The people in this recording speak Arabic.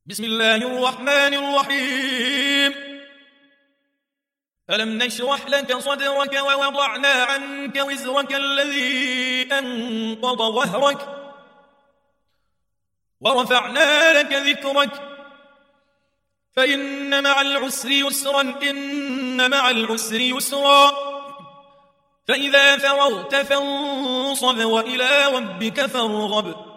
بسم الله الرحمن الرحيم. ألم نشرح لك صدرك ووضعنا عنك وزرك الذي أنقض ظهرك ورفعنا لك ذكرك فإن مع العسر يسرا إن مع العسر يسرا فإذا فرغت فانصب وإلى ربك فارغب